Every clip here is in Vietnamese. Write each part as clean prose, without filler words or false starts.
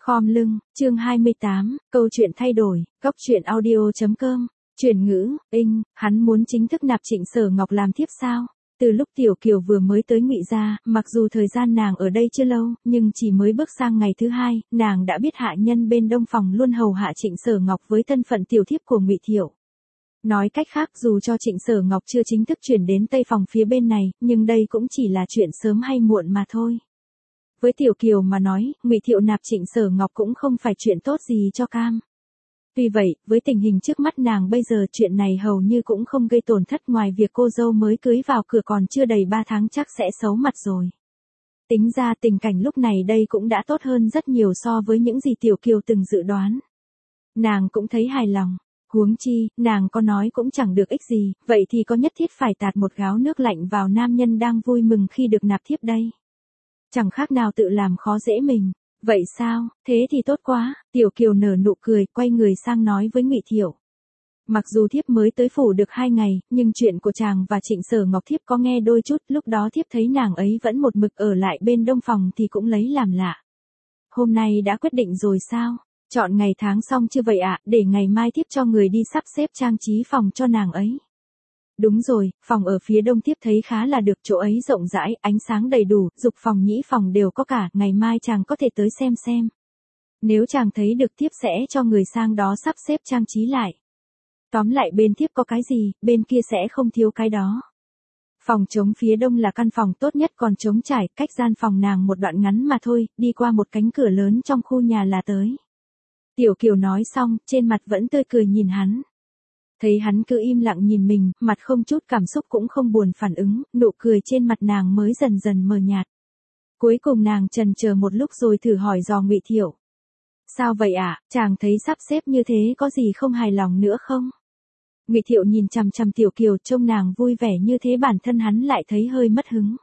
Khom lưng, chương 28, câu chuyện thay đổi, góc truyện audio.com, chuyển ngữ, hắn muốn chính thức nạp Trịnh Sở Ngọc làm thiếp sao? Từ lúc Tiểu Kiều vừa mới tới Ngụy gia, mặc dù thời gian nàng ở đây chưa lâu, nhưng chỉ mới bước sang ngày thứ hai, nàng đã biết hạ nhân bên Đông Phòng luôn hầu hạ Trịnh Sở Ngọc với thân phận tiểu thiếp của Ngụy Thiệu. Nói cách khác, dù cho Trịnh Sở Ngọc chưa chính thức chuyển đến Tây Phòng phía bên này, nhưng đây cũng chỉ là chuyện sớm hay muộn mà thôi. Với Tiểu Kiều mà nói, Ngụy Thiệu nạp Trịnh Sở Ngọc cũng không phải chuyện tốt gì cho cam. Tuy vậy, với tình hình trước mắt nàng bây giờ, chuyện này hầu như cũng không gây tổn thất, ngoài việc cô dâu mới cưới vào cửa còn chưa đầy 3 tháng chắc sẽ xấu mặt rồi. Tính ra tình cảnh lúc này đây cũng đã tốt hơn rất nhiều so với những gì Tiểu Kiều từng dự đoán. Nàng cũng thấy hài lòng. Huống chi, nàng có nói cũng chẳng được ích gì, vậy thì có nhất thiết phải tạt một gáo nước lạnh vào nam nhân đang vui mừng khi được nạp thiếp đây. Chẳng khác nào tự làm khó dễ mình. Vậy sao, thế thì tốt quá. Tiểu Kiều nở nụ cười, quay người sang nói với Ngụy Thiệu. Mặc dù thiếp mới tới phủ được 2 ngày, nhưng chuyện của chàng và Trịnh Sở Ngọc thiếp có nghe đôi chút, lúc đó thiếp thấy nàng ấy vẫn một mực ở lại bên Đông Phòng thì cũng lấy làm lạ. Hôm nay đã quyết định rồi sao? Chọn ngày tháng xong chưa vậy ạ, để ngày mai thiếp cho người đi sắp xếp trang trí phòng cho nàng ấy. Đúng rồi, phòng ở phía đông thiếp thấy khá là được, chỗ ấy rộng rãi, ánh sáng đầy đủ, dục phòng nhĩ phòng đều có cả, ngày mai chàng có thể tới xem. Nếu chàng thấy được thiếp sẽ cho người sang đó sắp xếp trang trí lại. Tóm lại bên thiếp có cái gì, bên kia sẽ không thiếu cái đó. Phòng trống phía đông là căn phòng tốt nhất, còn trống trải, cách gian phòng nàng một đoạn ngắn mà thôi, đi qua một cánh cửa lớn trong khu nhà là tới. Tiểu Kiều nói xong, trên mặt vẫn tươi cười nhìn hắn. Thấy hắn cứ im lặng nhìn mình, mặt không chút cảm xúc cũng không buồn phản ứng, nụ cười trên mặt nàng mới dần dần mờ nhạt. Cuối cùng nàng chần chờ một lúc rồi thử hỏi dò Ngụy Thiệu. Sao vậy ạ, chàng thấy sắp xếp như thế có gì không hài lòng nữa không? Ngụy Thiệu nhìn chằm chằm Tiểu Kiều, trông nàng vui vẻ như thế bản thân hắn lại thấy hơi mất hứng.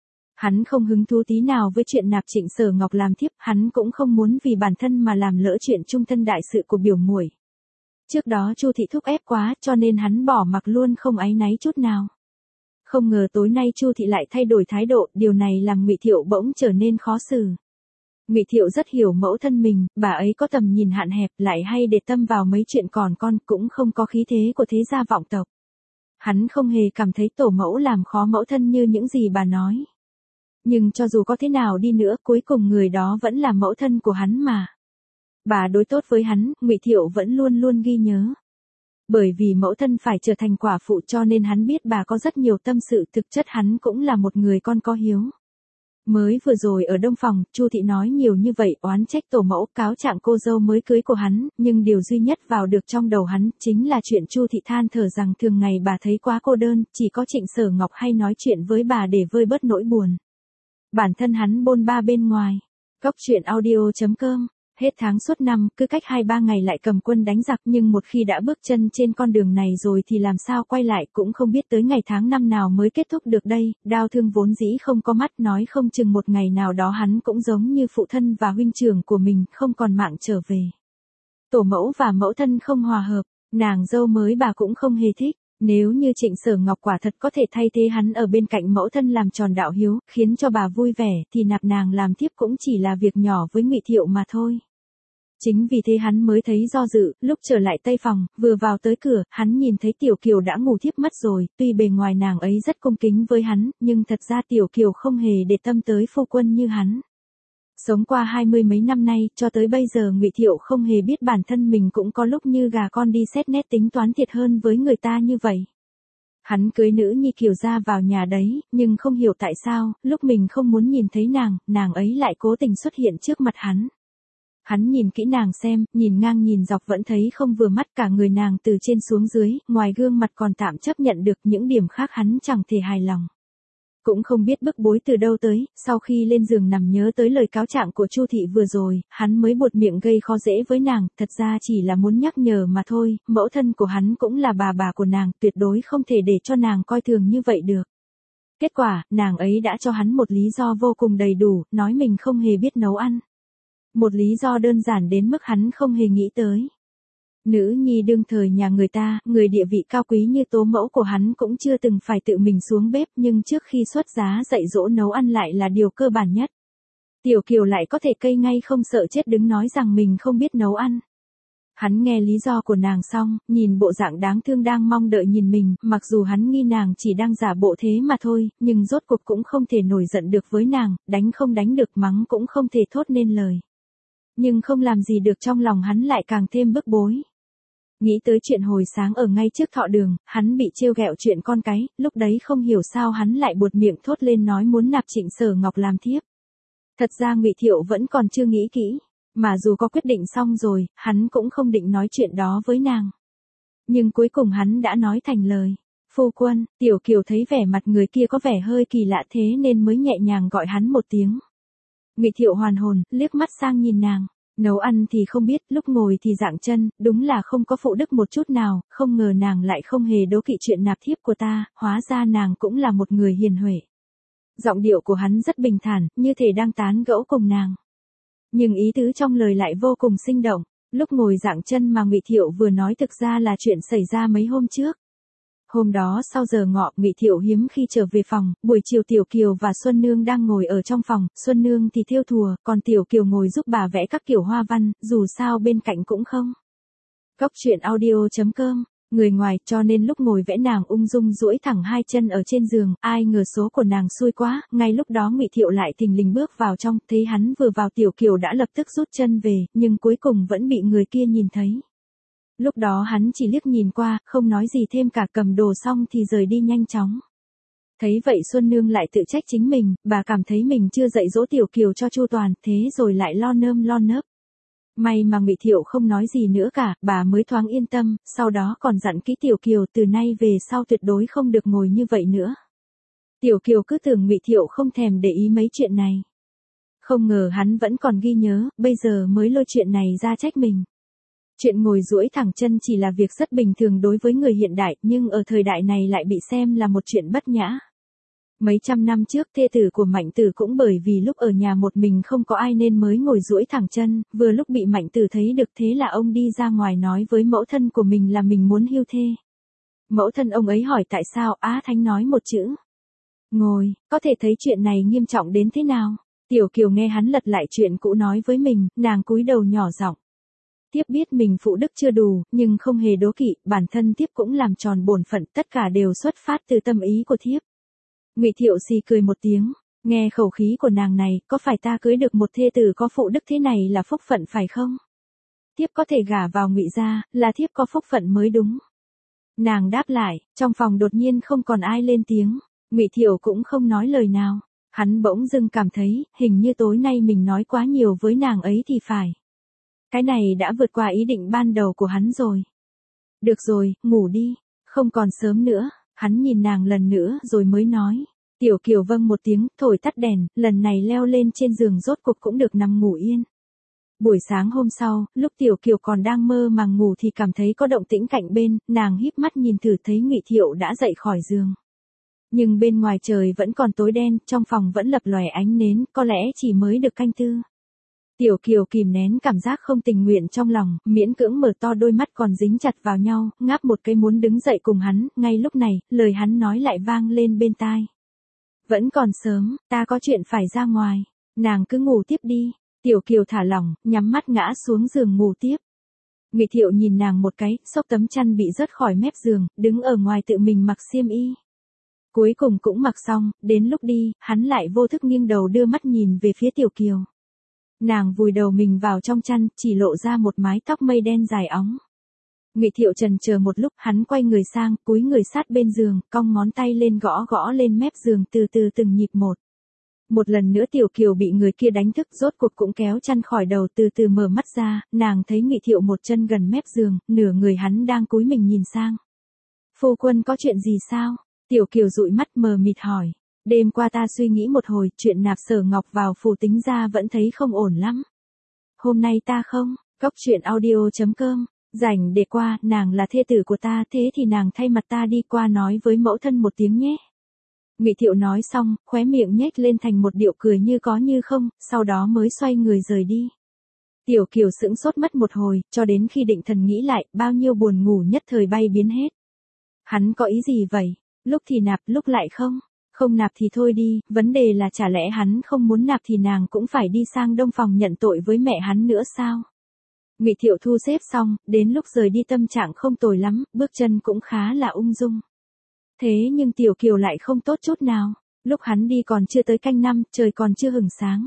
Hắn không hứng thú tí nào với chuyện nạp Trịnh Sở Ngọc làm thiếp, hắn cũng không muốn vì bản thân mà làm lỡ chuyện trung thân đại sự của biểu muội. Trước đó Chu thị thúc ép quá, cho nên hắn bỏ mặc luôn không áy náy chút nào. Không ngờ tối nay Chu thị lại thay đổi thái độ, điều này làm Ngụy Thiệu bỗng trở nên khó xử. Ngụy Thiệu rất hiểu mẫu thân mình, bà ấy có tầm nhìn hạn hẹp, lại hay để tâm vào mấy chuyện còn con, cũng không có khí thế của thế gia vọng tộc. Hắn không hề cảm thấy tổ mẫu làm khó mẫu thân như những gì bà nói. Nhưng cho dù có thế nào đi nữa, cuối cùng người đó vẫn là mẫu thân của hắn mà. Bà đối tốt với hắn, Ngụy Thiệu vẫn luôn luôn ghi nhớ. Bởi vì mẫu thân phải trở thành quả phụ cho nên hắn biết bà có rất nhiều tâm sự, thực chất hắn cũng là một người con có hiếu. Mới vừa rồi ở Đông Phòng, Chu thị nói nhiều như vậy, oán trách tổ mẫu, cáo trạng cô dâu mới cưới của hắn, nhưng điều duy nhất vào được trong đầu hắn, chính là chuyện Chu thị than thở rằng thường ngày bà thấy quá cô đơn, chỉ có Trịnh Sở Ngọc hay nói chuyện với bà để vơi bớt nỗi buồn. Bản thân hắn bôn ba bên ngoài. Góc truyện audio.com. Hết tháng suốt năm, cứ cách 2-3 ngày lại cầm quân đánh giặc, nhưng một khi đã bước chân trên con đường này rồi thì làm sao quay lại, cũng không biết tới ngày tháng năm nào mới kết thúc được đây. Đau thương vốn dĩ không có mắt, nói không chừng một ngày nào đó hắn cũng giống như phụ thân và huynh trưởng của mình, không còn mạng trở về. Tổ mẫu và mẫu thân không hòa hợp, nàng dâu mới bà cũng không hề thích. Nếu như Trịnh Sở Ngọc quả thật có thể thay thế hắn ở bên cạnh mẫu thân làm tròn đạo hiếu, khiến cho bà vui vẻ, thì nạp nàng làm thiếp cũng chỉ là việc nhỏ với Ngụy Thiệu mà thôi. Chính vì thế hắn mới thấy do dự, lúc trở lại Tây Phòng, vừa vào tới cửa, hắn nhìn thấy Tiểu Kiều đã ngủ thiếp mất rồi, tuy bề ngoài nàng ấy rất cung kính với hắn, nhưng thật ra Tiểu Kiều không hề để tâm tới phu quân như hắn. Sống qua 20 mấy năm nay, cho tới bây giờ Ngụy Thiệu không hề biết bản thân mình cũng có lúc như gà con đi xét nét tính toán thiệt hơn với người ta như vậy. Hắn cưới nữ nhi Kiều gia vào nhà đấy, nhưng không hiểu tại sao, lúc mình không muốn nhìn thấy nàng ấy lại cố tình xuất hiện trước mặt hắn. Hắn nhìn kỹ nàng xem, nhìn ngang nhìn dọc vẫn thấy không vừa mắt, cả người nàng từ trên xuống dưới, ngoài gương mặt còn tạm chấp nhận được, những điểm khác hắn chẳng thể hài lòng. Cũng không biết bức bối từ đâu tới, sau khi lên giường nằm nhớ tới lời cáo trạng của Chu thị vừa rồi, hắn mới buột miệng gây khó dễ với nàng, thật ra chỉ là muốn nhắc nhở mà thôi, mẫu thân của hắn cũng là bà của nàng, tuyệt đối không thể để cho nàng coi thường như vậy được. Kết quả, nàng ấy đã cho hắn một lý do vô cùng đầy đủ, nói mình không hề biết nấu ăn. Một lý do đơn giản đến mức hắn không hề nghĩ tới. Nữ nhi đương thời nhà người ta, người địa vị cao quý như tố mẫu của hắn cũng chưa từng phải tự mình xuống bếp, nhưng trước khi xuất giá dạy dỗ nấu ăn lại là điều cơ bản nhất. Tiểu Kiều lại có thể cây ngay không sợ chết đứng nói rằng mình không biết nấu ăn. Hắn nghe lý do của nàng xong, nhìn bộ dạng đáng thương đang mong đợi nhìn mình, mặc dù hắn nghi nàng chỉ đang giả bộ thế mà thôi, nhưng rốt cuộc cũng không thể nổi giận được với nàng, đánh không đánh được mắng cũng không thể thốt nên lời. Nhưng không làm gì được trong lòng hắn lại càng thêm bức bối. Nghĩ tới chuyện hồi sáng ở ngay trước thọ đường, hắn bị trêu ghẹo chuyện con cái, lúc đấy không hiểu sao hắn lại buột miệng thốt lên nói muốn nạp Trịnh Sở Ngọc làm thiếp. Thật ra Ngụy Thiệu vẫn còn chưa nghĩ kỹ, mà dù có quyết định xong rồi, hắn cũng không định nói chuyện đó với nàng. Nhưng cuối cùng hắn đã nói thành lời. Phu quân, Tiểu Kiều thấy vẻ mặt người kia có vẻ hơi kỳ lạ thế nên mới nhẹ nhàng gọi hắn một tiếng. Ngụy Thiệu hoàn hồn, liếc mắt sang nhìn nàng. Nấu ăn thì không biết, lúc ngồi thì dạng chân, đúng là không có phụ đức một chút nào, không ngờ nàng lại không hề đố kỵ chuyện nạp thiếp của ta, hóa ra nàng cũng là một người hiền huệ. Giọng điệu của hắn rất bình thản, như thể đang tán gẫu cùng nàng. Nhưng ý tứ trong lời lại vô cùng sinh động. Lúc ngồi dạng chân mà Ngụy Thiệu vừa nói thực ra là chuyện xảy ra mấy hôm trước. Hôm đó sau giờ ngọ, Ngụy Thiệu hiếm khi trở về phòng, buổi chiều Tiểu Kiều và Xuân Nương đang ngồi ở trong phòng, Xuân Nương thì thêu thùa, còn Tiểu Kiều ngồi giúp bà vẽ các kiểu hoa văn, dù sao bên cạnh cũng không. Cóc truyện audio.com, người ngoài, cho nên lúc ngồi vẽ nàng ung dung duỗi thẳng hai chân ở trên giường, ai ngờ số của nàng xui quá, ngay lúc đó Ngụy Thiệu lại thình lình bước vào trong, thấy hắn vừa vào Tiểu Kiều đã lập tức rút chân về, nhưng cuối cùng vẫn bị người kia nhìn thấy. Lúc đó hắn chỉ liếc nhìn qua, không nói gì thêm cả, cầm đồ xong thì rời đi nhanh chóng. Thấy vậy Xuân Nương lại tự trách chính mình, bà cảm thấy mình chưa dạy dỗ Tiểu Kiều cho chu toàn, thế rồi lại lo nơm lo nớp. May mà Ngụy Thiệu không nói gì nữa cả, bà mới thoáng yên tâm, sau đó còn dặn kỹ Tiểu Kiều từ nay về sau tuyệt đối không được ngồi như vậy nữa. Tiểu Kiều cứ tưởng Ngụy Thiệu không thèm để ý mấy chuyện này. Không ngờ hắn vẫn còn ghi nhớ, bây giờ mới lôi chuyện này ra trách mình. Chuyện ngồi duỗi thẳng chân chỉ là việc rất bình thường đối với người hiện đại, nhưng ở thời đại này lại bị xem là một chuyện bất nhã. Mấy trăm năm trước thê tử của Mạnh Tử cũng bởi vì lúc ở nhà một mình không có ai nên mới ngồi duỗi thẳng chân, vừa lúc bị Mạnh Tử thấy được thế là ông đi ra ngoài nói với mẫu thân của mình là mình muốn hưu thê. Mẫu thân ông ấy hỏi tại sao, Á Thánh nói một chữ. Ngồi, có thể thấy chuyện này nghiêm trọng đến thế nào. Tiểu Kiều nghe hắn lật lại chuyện cũ nói với mình, nàng cúi đầu nhỏ giọng. Thiếp biết mình phụ đức chưa đủ, nhưng không hề đố kỵ, bản thân thiếp cũng làm tròn bổn phận, tất cả đều xuất phát từ tâm ý của thiếp. Ngụy Thiệu xì cười một tiếng, nghe khẩu khí của nàng này, có phải ta cưới được một thê tử có phụ đức thế này là phúc phận phải không? Thiếp có thể gả vào Ngụy gia, là thiếp có phúc phận mới đúng. Nàng đáp lại, trong phòng đột nhiên không còn ai lên tiếng, Ngụy Thiệu cũng không nói lời nào, hắn bỗng dưng cảm thấy, hình như tối nay mình nói quá nhiều với nàng ấy thì phải. Cái này đã vượt qua ý định ban đầu của hắn rồi. Được rồi, ngủ đi, không còn sớm nữa, hắn nhìn nàng lần nữa rồi mới nói. Tiểu Kiều vâng một tiếng, thổi tắt đèn, lần này leo lên trên giường rốt cuộc cũng được nằm ngủ yên. Buổi sáng hôm sau, lúc Tiểu Kiều còn đang mơ màng ngủ thì cảm thấy có động tĩnh cạnh bên, nàng híp mắt nhìn thử thấy Ngụy Thiệu đã dậy khỏi giường. Nhưng bên ngoài trời vẫn còn tối đen, trong phòng vẫn lập lòe ánh nến, có lẽ chỉ mới được canh tư. Tiểu Kiều kìm nén cảm giác không tình nguyện trong lòng, miễn cưỡng mở to đôi mắt còn dính chặt vào nhau, ngáp một cái muốn đứng dậy cùng hắn, ngay lúc này, lời hắn nói lại vang lên bên tai. Vẫn còn sớm, ta có chuyện phải ra ngoài, nàng cứ ngủ tiếp đi. Tiểu Kiều thả lỏng, nhắm mắt ngã xuống giường ngủ tiếp. Ngụy Thiệu nhìn nàng một cái, xốc tấm chăn bị rớt khỏi mép giường, đứng ở ngoài tự mình mặc xiêm y. Cuối cùng cũng mặc xong, đến lúc đi, hắn lại vô thức nghiêng đầu đưa mắt nhìn về phía Tiểu Kiều. Nàng vùi đầu mình vào trong chăn, chỉ lộ ra một mái tóc mây đen dài óng. Ngụy Thiệu chần chờ một lúc, hắn quay người sang, cúi người sát bên giường, cong ngón tay lên gõ gõ lên mép giường từ từ từng nhịp một. Một lần nữa Tiểu Kiều bị người kia đánh thức, rốt cuộc cũng kéo chăn khỏi đầu, từ từ mở mắt ra, nàng thấy Ngụy Thiệu một chân gần mép giường, nửa người hắn đang cúi mình nhìn sang. Phu quân có chuyện gì sao? Tiểu Kiều dụi mắt mờ mịt hỏi. Đêm qua ta suy nghĩ một hồi, chuyện nạp Sở Ngọc vào phủ tính ra vẫn thấy không ổn lắm. Hôm nay ta không, cóc truyện audio.com, rảnh để qua, nàng là thê tử của ta, thế thì nàng thay mặt ta đi qua nói với mẫu thân một tiếng nhé. Ngụy Thiệu nói xong, khóe miệng nhếch lên thành một điệu cười như có như không, sau đó mới xoay người rời đi. Tiểu Kiều sững sốt mất một hồi, cho đến khi định thần nghĩ lại, bao nhiêu buồn ngủ nhất thời bay biến hết. Hắn có ý gì vậy? Lúc thì nạp, lúc lại không. Không nạp thì thôi đi, vấn đề là chả lẽ hắn không muốn nạp thì nàng cũng phải đi sang Đông Phòng nhận tội với mẹ hắn nữa sao? Ngụy Thiệu thu xếp xong, đến lúc rời đi tâm trạng không tồi lắm, bước chân cũng khá là ung dung. Thế nhưng Tiểu Kiều lại không tốt chút nào, lúc hắn đi còn chưa tới canh năm, trời còn chưa hửng sáng.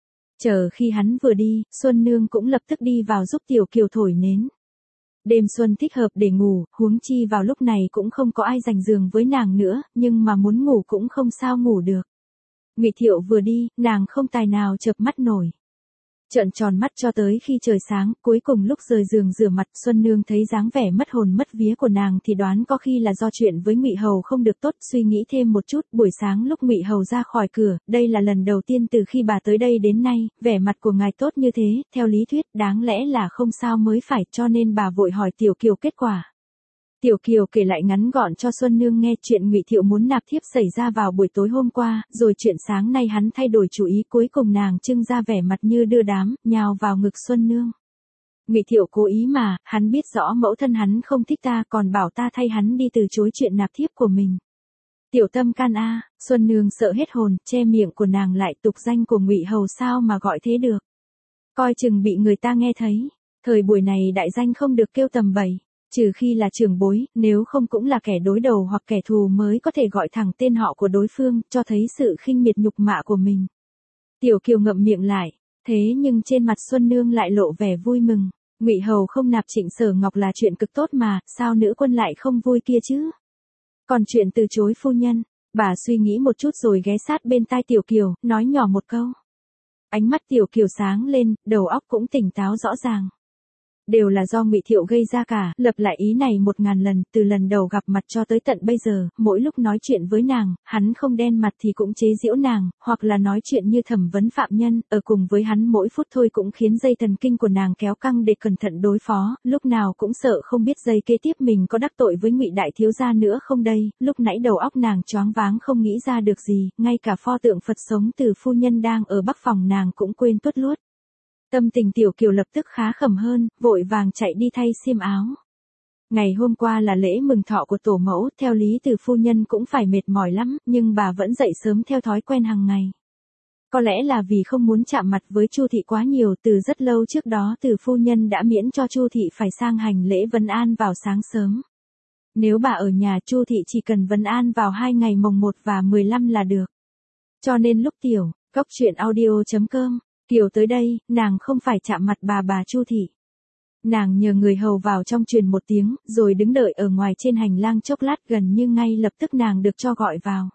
Chờ khi hắn vừa đi, Xuân Nương cũng lập tức đi vào giúp Tiểu Kiều thổi nến. Đêm xuân thích hợp để ngủ, huống chi vào lúc này cũng không có ai giành giường với nàng nữa, nhưng mà muốn ngủ cũng không sao ngủ được. Ngụy Thiệu vừa đi, nàng không tài nào chợp mắt nổi. Trợn tròn mắt cho tới khi trời sáng, cuối cùng lúc rời giường rửa mặt, Xuân Nương thấy dáng vẻ mất hồn mất vía của nàng thì đoán có khi là do chuyện với Ngụy Hầu không được tốt, suy nghĩ thêm một chút, buổi sáng lúc Ngụy Hầu ra khỏi cửa, đây là lần đầu tiên từ khi bà tới đây đến nay, vẻ mặt của ngài tốt như thế, theo lý thuyết đáng lẽ là không sao mới phải, cho nên bà vội hỏi Tiểu Kiều kết quả. Tiểu Kiều kể lại ngắn gọn cho Xuân Nương nghe chuyện Ngụy Thiệu muốn nạp thiếp xảy ra vào buổi tối hôm qua, rồi chuyện sáng nay hắn thay đổi chủ ý, cuối cùng nàng trưng ra vẻ mặt như đưa đám, nhào vào ngực Xuân Nương. Ngụy Thiệu cố ý mà, hắn biết rõ mẫu thân hắn không thích ta, còn bảo ta thay hắn đi từ chối chuyện nạp thiếp của mình. Tiểu tâm can a, Xuân Nương sợ hết hồn, che miệng của nàng lại, tục danh của Ngụy Hầu sao mà gọi thế được. Coi chừng bị người ta nghe thấy, thời buổi này đại danh không được kêu tầm bậy. Trừ khi là trưởng bối, nếu không cũng là kẻ đối đầu hoặc kẻ thù mới có thể gọi thẳng tên họ của đối phương, cho thấy sự khinh miệt nhục mạ của mình. Tiểu Kiều ngậm miệng lại, thế nhưng trên mặt Xuân Nương lại lộ vẻ vui mừng. Ngụy Hầu không nạp Trịnh Sở Ngọc là chuyện cực tốt mà, sao nữ quân lại không vui kia chứ? Còn chuyện từ chối phu nhân, bà suy nghĩ một chút rồi ghé sát bên tai Tiểu Kiều, nói nhỏ một câu. Ánh mắt Tiểu Kiều sáng lên, đầu óc cũng tỉnh táo rõ ràng. Đều là do Ngụy Thiệu gây ra cả, lặp lại ý này 1000 lần, từ lần đầu gặp mặt cho tới tận bây giờ, mỗi lúc nói chuyện với nàng, hắn không đen mặt thì cũng chế giễu nàng, hoặc là nói chuyện như thẩm vấn phạm nhân, ở cùng với hắn mỗi phút thôi cũng khiến dây thần kinh của nàng kéo căng để cẩn thận đối phó, lúc nào cũng sợ không biết giây kế tiếp mình có đắc tội với Ngụy đại thiếu gia nữa không đây, lúc nãy đầu óc nàng choáng váng không nghĩ ra được gì, ngay cả pho tượng Phật sống từ phu nhân đang ở Bắc phòng nàng cũng quên tuốt luốt. Tâm tình Tiểu Kiều lập tức khá khẩm hơn, vội vàng chạy đi thay xiêm áo. Ngày hôm qua là lễ mừng thọ của tổ mẫu, theo lý từ phu nhân cũng phải mệt mỏi lắm, nhưng bà vẫn dậy sớm theo thói quen hàng ngày. Có lẽ là vì không muốn chạm mặt với Chu thị quá nhiều, từ rất lâu trước đó từ phu nhân đã miễn cho Chu thị phải sang hành lễ vấn an vào sáng sớm. Nếu bà ở nhà, Chu thị chỉ cần vấn an vào 2 ngày mồng 1 và 15 là được. Cho nên lúc Cóc truyện audio.com Kiều tới đây, nàng không phải chạm mặt bà Chu thị. Nàng nhờ người hầu vào trong truyền một tiếng, rồi đứng đợi ở ngoài trên hành lang chốc lát, gần như ngay lập tức nàng được cho gọi vào.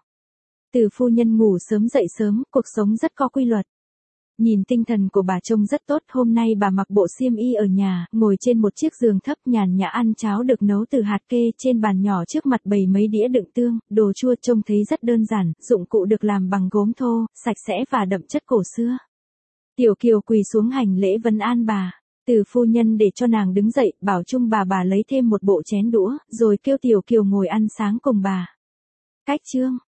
Từ phu nhân ngủ sớm dậy sớm, cuộc sống rất có quy luật. Nhìn tinh thần của bà trông rất tốt, hôm nay bà mặc bộ xiêm y ở nhà, ngồi trên một chiếc giường thấp nhàn nhã ăn cháo được nấu từ hạt kê, trên bàn nhỏ trước mặt bày mấy đĩa đựng tương, đồ chua trông thấy rất đơn giản, dụng cụ được làm bằng gốm thô, sạch sẽ và đậm chất cổ xưa. Tiểu Kiều quỳ xuống hành lễ vấn an bà. Từ phu nhân để cho nàng đứng dậy, bảo chung bà lấy thêm một bộ chén đũa, rồi kêu Tiểu Kiều ngồi ăn sáng cùng bà. Cách chương